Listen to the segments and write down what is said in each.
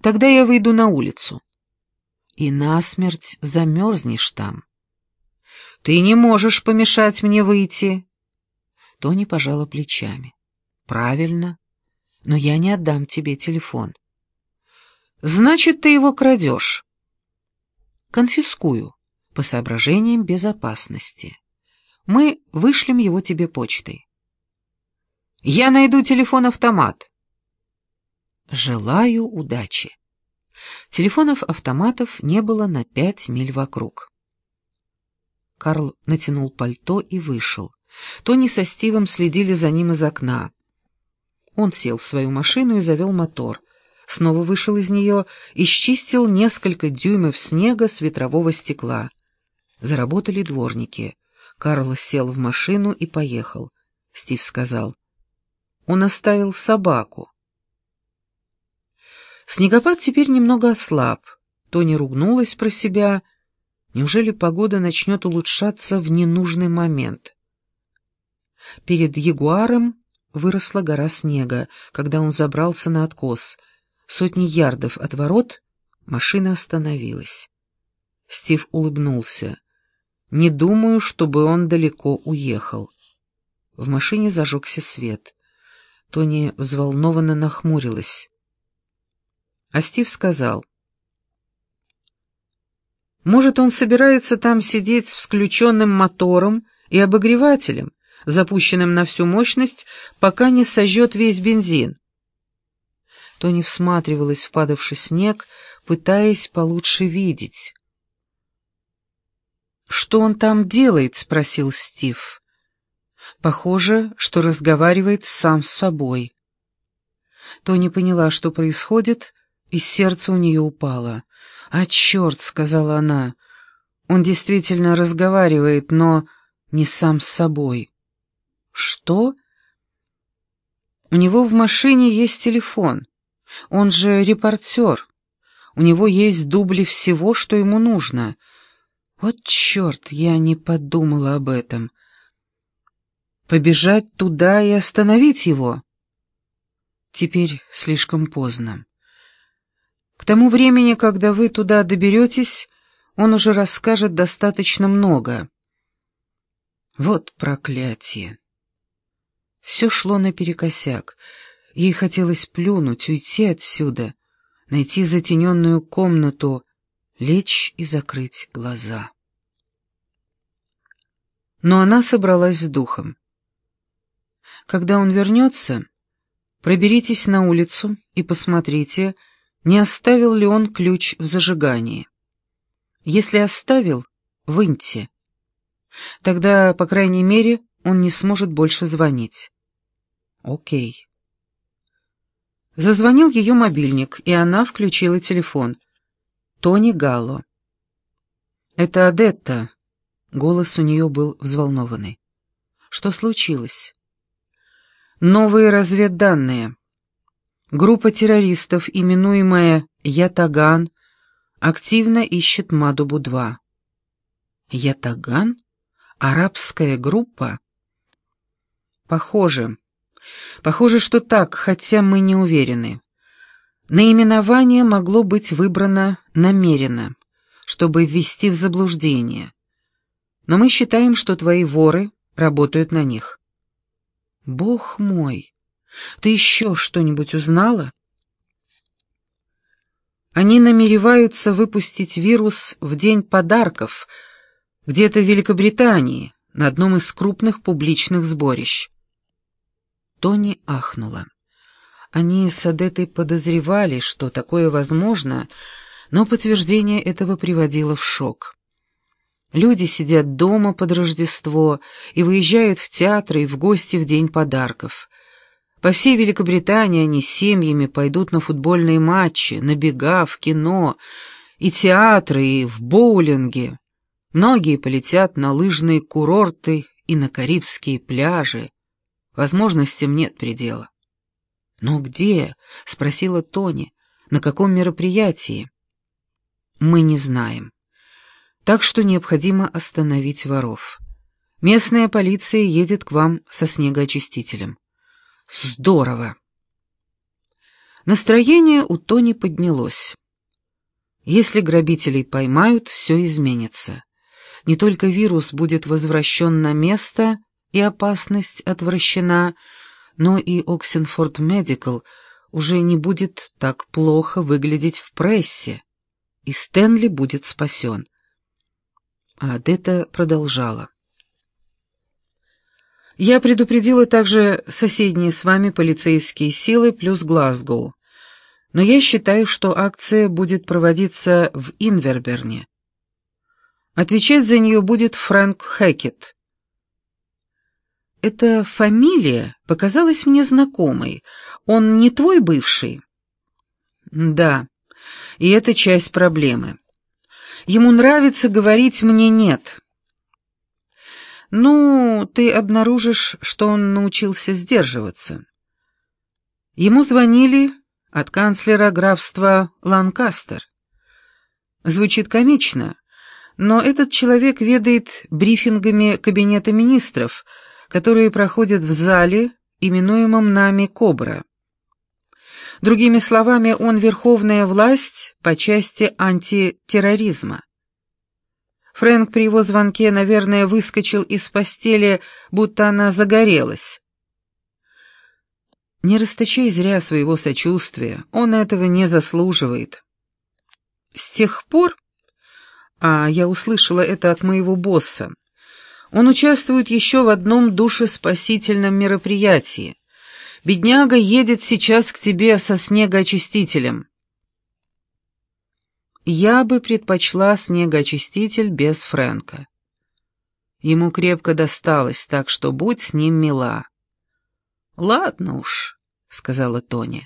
Тогда я выйду на улицу. И насмерть замерзнешь там. Ты не можешь помешать мне выйти. Тони пожала плечами. Правильно, но я не отдам тебе телефон. Значит, ты его крадешь. Конфискую, по соображениям безопасности. Мы вышлем его тебе почтой. Я найду телефон-автомат. Желаю удачи. Телефонов-автоматов не было на 5 миль вокруг. Карл натянул пальто и вышел. Тони со Стивом следили за ним из окна. Он сел в свою машину и завел мотор. Снова вышел из нее и счистил несколько дюймов снега с ветрового стекла. Заработали дворники. Карл сел в машину и поехал. Стив сказал: «Он оставил собаку». Снегопад теперь немного ослаб. Тони ругнулась про себя. Неужели погода начнет улучшаться в ненужный момент? Перед Ягуаром выросла гора снега, когда он забрался на откос. Сотни ярдов от ворот машина остановилась. Стив улыбнулся. «Не думаю, чтобы он далеко уехал». В машине зажегся свет. Тони взволнованно нахмурилась. А Стив сказал: «Может, он собирается там сидеть с включенным мотором и обогревателем, запущенным на всю мощность, пока не сожжет весь бензин». Тони всматривалась в падавший снег, пытаясь получше видеть. «Что он там делает?» — спросил Стив. «Похоже, что разговаривает сам с собой». Тони поняла, что происходит, и сердце у нее упало. «А черт!» — сказала она. «Он действительно разговаривает, но не сам с собой». «Что?» «У него в машине есть телефон. Он же репортер. У него есть дубли всего, что ему нужно. Вот черт, я не подумала об этом. Побежать туда и остановить его?» «Теперь слишком поздно. К тому времени, когда вы туда доберетесь, он уже расскажет достаточно много». Вот проклятие. Все шло наперекосяк. Ей хотелось плюнуть, уйти отсюда, найти затененную комнату, лечь и закрыть глаза. Но она собралась с духом. Когда он вернется, проберитесь на улицу и посмотрите, не оставил ли он ключ в зажигании. Если оставил, выньте. Тогда, по крайней мере, он не сможет больше звонить. Окей. Зазвонил ее мобильник, и она включила телефон. Тони Галло. «Это Адетта». Голос у нее был взволнованный. «Что случилось?» «Новые разведданные. Группа террористов, именуемая Ятаган, активно ищет Мадубу-2». «Ятаган? Арабская группа?» «Похоже. Похоже, что так, хотя мы не уверены. Наименование могло быть выбрано намеренно, чтобы ввести в заблуждение. Но мы считаем, что твои воры работают на них». «Бог мой! Ты еще что-нибудь узнала?» «Они намереваются выпустить вирус в день подарков, где-то в Великобритании, на одном из крупных публичных сборищ». Тони ахнула. Они с Адетой подозревали, что такое возможно, но подтверждение этого приводило в шок. Люди сидят дома под Рождество и выезжают в театры и в гости в день подарков. По всей Великобритании они семьями пойдут на футбольные матчи, на бега, в кино, и театры, и в боулинге. Многие полетят на лыжные курорты и на карибские пляжи. Возможностям нет предела. «Но где?» — спросила Тони. «На каком мероприятии?» «Мы не знаем. Так что необходимо остановить воров. Местная полиция едет к вам со снегоочистителем». «Здорово!» Настроение у Тони поднялось. Если грабителей поймают, все изменится. Не только вирус будет возвращен на место и опасность отвращена, но и Оксенфорд Медикал уже не будет так плохо выглядеть в прессе, и Стэнли будет спасен. А Адетта продолжала. Я предупредила также соседние с вами полицейские силы плюс Глазгоу, но я считаю, что акция будет проводиться в Инверберне. Отвечать за нее будет Фрэнк Хэкет. Эта фамилия показалась мне знакомой. Он не твой бывший? Да, и это часть проблемы. Ему нравится говорить мне «нет». Ну, ты обнаружишь, что он научился сдерживаться. Ему звонили от канцлера графства Ланкастер. Звучит комично, но этот человек ведает брифингами кабинета министров, которые проходят в зале, именуемом нами «Кобра». Другими словами, он верховная власть по части антитерроризма. Фрэнк при его звонке, наверное, выскочил из постели, будто она загорелась. Не расточай зря своего сочувствия, он этого не заслуживает. С тех пор, а я услышала это от моего босса, он участвует еще в одном душеспасительном мероприятии. Бедняга едет сейчас к тебе со снегоочистителем. Я бы предпочла снегоочиститель без Фрэнка. Ему крепко досталось, так что будь с ним мила. «Ладно уж», — сказала Тони.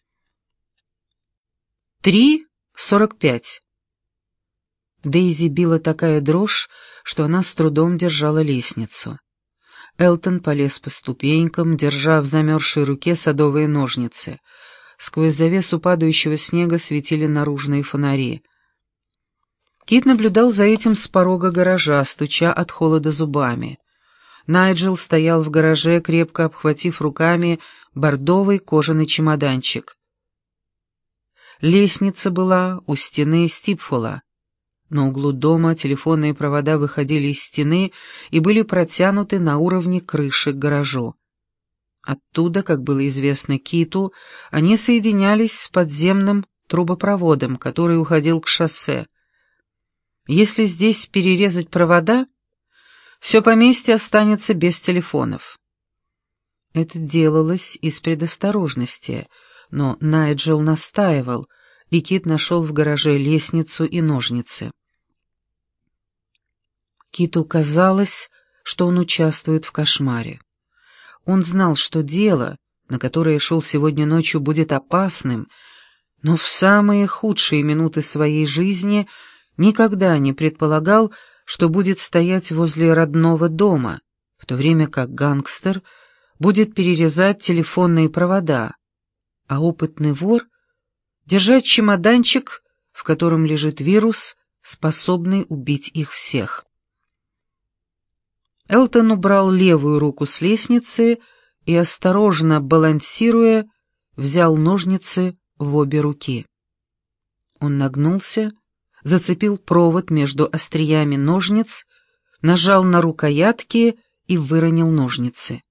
3:45. Дейзи била такая дрожь, что она с трудом держала лестницу. Элтон полез по ступенькам, держа в замерзшей руке садовые ножницы. Сквозь завесу падающего снега светили наружные фонари. Кит наблюдал за этим с порога гаража, стуча от холода зубами. Найджел стоял в гараже, крепко обхватив руками бордовый кожаный чемоданчик. Лестница была у стены Стипфола. На углу дома телефонные провода выходили из стены и были протянуты на уровне крыши к гаражу. Оттуда, как было известно Киту, они соединялись с подземным трубопроводом, который уходил к шоссе. Если здесь перерезать провода, все поместье останется без телефонов. Это делалось из предосторожности, но Найджел настаивал, и Кит нашел в гараже лестницу и ножницы. Киту казалось, что он участвует в кошмаре. Он знал, что дело, на которое шел сегодня ночью, будет опасным, но в самые худшие минуты своей жизни никогда не предполагал, что будет стоять возле родного дома, в то время как гангстер будет перерезать телефонные провода, а опытный вор — держать чемоданчик, в котором лежит вирус, способный убить их всех. Элтон убрал левую руку с лестницы и, осторожно балансируя, взял ножницы в обе руки. Он нагнулся, зацепил провод между остриями ножниц, нажал на рукоятки и выронил ножницы.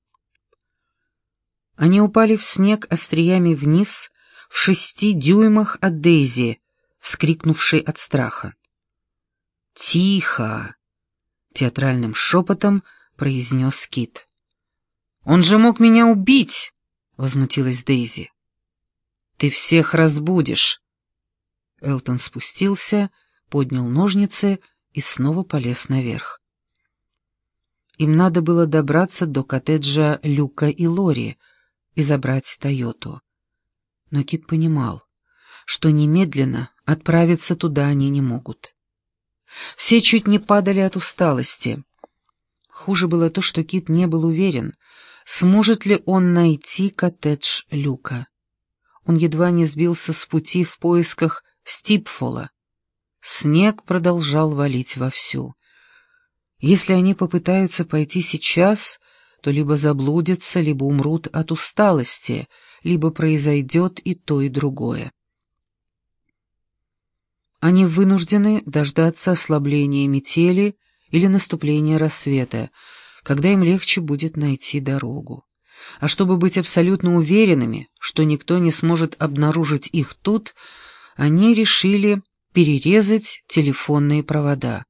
Они упали в снег остриями вниз, в 6 дюймах от Дейзи, вскрикнувшей от страха. «Тихо!» — театральным шепотом произнес Кит. «Он же мог меня убить!» — возмутилась Дейзи. «Ты всех разбудишь!» Элтон спустился, поднял ножницы и снова полез наверх. Им надо было добраться до коттеджа Люка и Лори и забрать Тойоту. Но Кит понимал, что немедленно отправиться туда они не могут. Все чуть не падали от усталости. Хуже было то, что Кит не был уверен, сможет ли он найти коттедж Люка. Он едва не сбился с пути в поисках Стипфола. Снег продолжал валить вовсю. Если они попытаются пойти сейчас, то либо заблудятся, либо умрут от усталости, либо произойдет и то, и другое. Они вынуждены дождаться ослабления метели или наступления рассвета, когда им легче будет найти дорогу. А чтобы быть абсолютно уверенными, что никто не сможет обнаружить их тут, они решили перерезать телефонные провода.